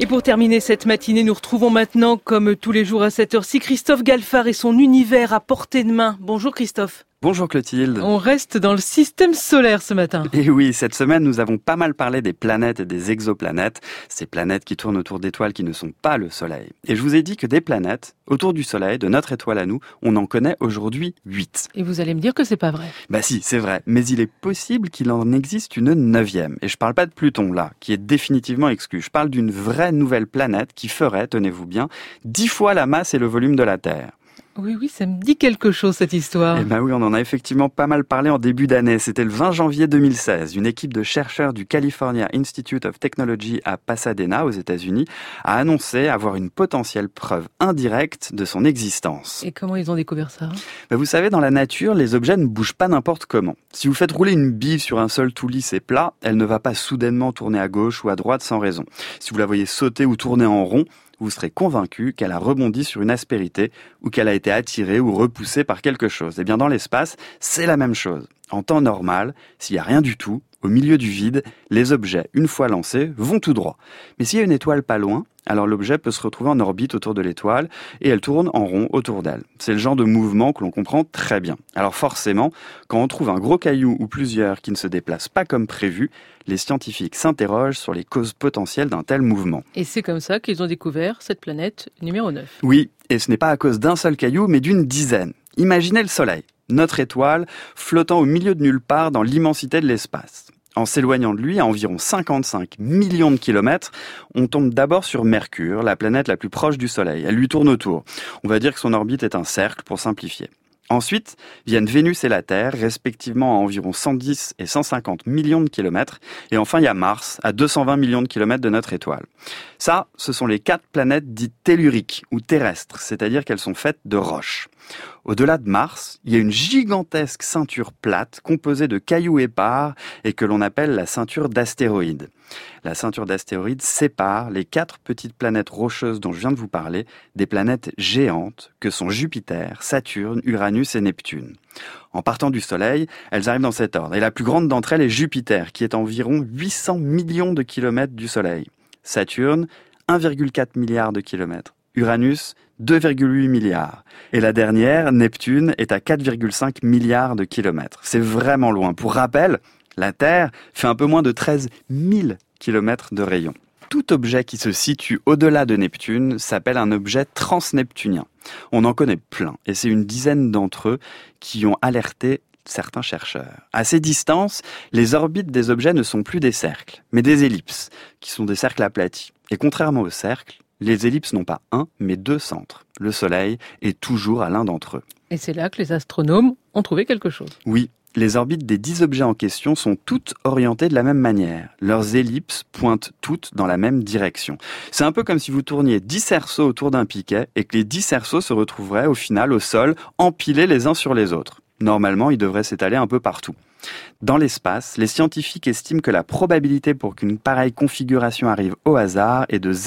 Et pour terminer cette matinée, nous retrouvons maintenant, comme tous les jours à cette heure-ci, Christophe Galfard et son univers à portée de main. Bonjour Christophe. Bonjour Clotilde. On reste dans le système solaire ce matin. Et oui, cette semaine, nous avons pas mal parlé des planètes et des exoplanètes, ces planètes qui tournent autour d'étoiles qui ne sont pas le Soleil. Et je vous ai dit que des planètes, autour du Soleil, de notre étoile à nous, on en connaît aujourd'hui 8. Et vous allez me dire que c'est pas vrai. Bah si, c'est vrai, mais il est possible qu'il en existe une 9e. Et je parle pas de Pluton, là, qui est définitivement exclu. Je parle d'une vraie nouvelle planète qui ferait, tenez-vous bien, 10 fois la masse et le volume de la Terre. Oui, ça me dit quelque chose cette histoire. Eh ben oui, on en a effectivement pas mal parlé en début d'année. C'était le 20 janvier 2016. Une équipe de chercheurs du California Institute of Technology à Pasadena, aux États-Unis, a annoncé avoir une potentielle preuve indirecte de son existence. Et comment ils ont découvert ça ? Vous savez, dans la nature, les objets ne bougent pas n'importe comment. Si vous faites rouler une bille sur un sol tout lisse et plat, elle ne va pas soudainement tourner à gauche ou à droite sans raison. Si vous la voyez sauter ou tourner en rond, vous serez convaincu qu'elle a rebondi sur une aspérité ou qu'elle a été attirée ou repoussée par quelque chose. Eh bien, dans l'espace, c'est la même chose. En temps normal, s'il n'y a rien du tout, au milieu du vide, les objets, une fois lancés, vont tout droit. Mais s'il y a une étoile pas loin, alors l'objet peut se retrouver en orbite autour de l'étoile et elle tourne en rond autour d'elle. C'est le genre de mouvement que l'on comprend très bien. Alors forcément, quand on trouve un gros caillou ou plusieurs qui ne se déplacent pas comme prévu, les scientifiques s'interrogent sur les causes potentielles d'un tel mouvement. Et c'est comme ça qu'ils ont découvert cette planète numéro 9. Oui, et ce n'est pas à cause d'un seul caillou, mais d'une dizaine. Imaginez le Soleil, notre étoile, flottant au milieu de nulle part dans l'immensité de l'espace. En s'éloignant de lui à environ 55 millions de kilomètres, on tombe d'abord sur Mercure, la planète la plus proche du Soleil. Elle lui tourne autour. On va dire que son orbite est un cercle pour simplifier. Ensuite viennent Vénus et la Terre, respectivement à environ 110 et 150 millions de kilomètres. Et enfin, il y a Mars, à 220 millions de kilomètres de notre étoile. Ça, ce sont les 4 planètes dites telluriques ou terrestres, c'est-à-dire qu'elles sont faites de roches. Au-delà de Mars, il y a une gigantesque ceinture plate composée de cailloux épars et que l'on appelle la ceinture d'astéroïdes. La ceinture d'astéroïdes sépare les 4 petites planètes rocheuses dont je viens de vous parler des planètes géantes que sont Jupiter, Saturne, Uranus et Neptune. En partant du Soleil, elles arrivent dans cet ordre. Et la plus grande d'entre elles est Jupiter, qui est à environ 800 millions de kilomètres du Soleil. Saturne, 1,4 milliard de kilomètres. Uranus, 2,8 milliards. Et la dernière, Neptune, est à 4,5 milliards de kilomètres. C'est vraiment loin. Pour rappel, la Terre fait un peu moins de 13 000 kilomètres de rayon. Tout objet qui se situe au-delà de Neptune s'appelle un objet transneptunien. On en connaît plein, et c'est une dizaine d'entre eux qui ont alerté certains chercheurs. À ces distances, les orbites des objets ne sont plus des cercles, mais des ellipses, qui sont des cercles aplatis. Et contrairement aux cercles, les ellipses n'ont pas un, mais 2 centres. Le Soleil est toujours à l'un d'entre eux. Et c'est là que les astronomes ont trouvé quelque chose. Oui, les orbites des 10 objets en question sont toutes orientées de la même manière. Leurs ellipses pointent toutes dans la même direction. C'est un peu comme si vous tourniez 10 cerceaux autour d'un piquet et que les 10 cerceaux se retrouveraient au final au sol, empilés les uns sur les autres. Normalement, ils devraient s'étaler un peu partout. Dans l'espace, les scientifiques estiment que la probabilité pour qu'une pareille configuration arrive au hasard est de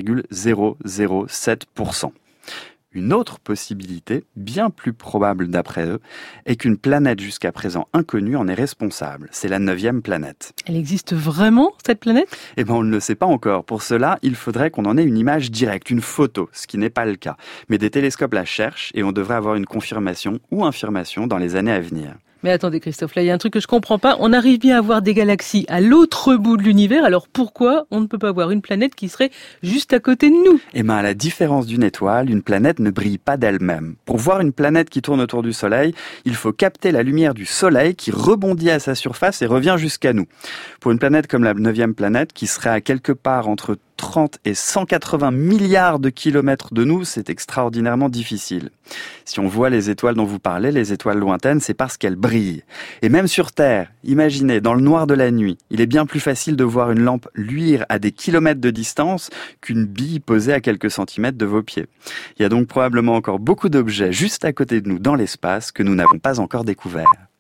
0,007%. Une autre possibilité, bien plus probable d'après eux, est qu'une planète jusqu'à présent inconnue en est responsable. C'est la 9e planète. Elle existe vraiment, cette planète ? On ne le sait pas encore. Pour cela, il faudrait qu'on en ait une image directe, une photo, ce qui n'est pas le cas. Mais des télescopes la cherchent et on devrait avoir une confirmation ou infirmation dans les années à venir. Mais attendez Christophe, là il y a un truc que je comprends pas. On arrive bien à voir des galaxies à l'autre bout de l'univers, alors pourquoi on ne peut pas voir une planète qui serait juste à côté de nous ? À la différence d'une étoile, une planète ne brille pas d'elle-même. Pour voir une planète qui tourne autour du Soleil, il faut capter la lumière du Soleil qui rebondit à sa surface et revient jusqu'à nous. Pour une planète comme la 9e planète, qui serait à quelque part entre 30 et 180 milliards de kilomètres de nous, c'est extraordinairement difficile. Si on voit les étoiles dont vous parlez, les étoiles lointaines, c'est parce qu'elles brillent. Et même sur Terre, imaginez, dans le noir de la nuit, il est bien plus facile de voir une lampe luire à des kilomètres de distance qu'une bille posée à quelques centimètres de vos pieds. Il y a donc probablement encore beaucoup d'objets juste à côté de nous dans l'espace que nous n'avons pas encore découverts.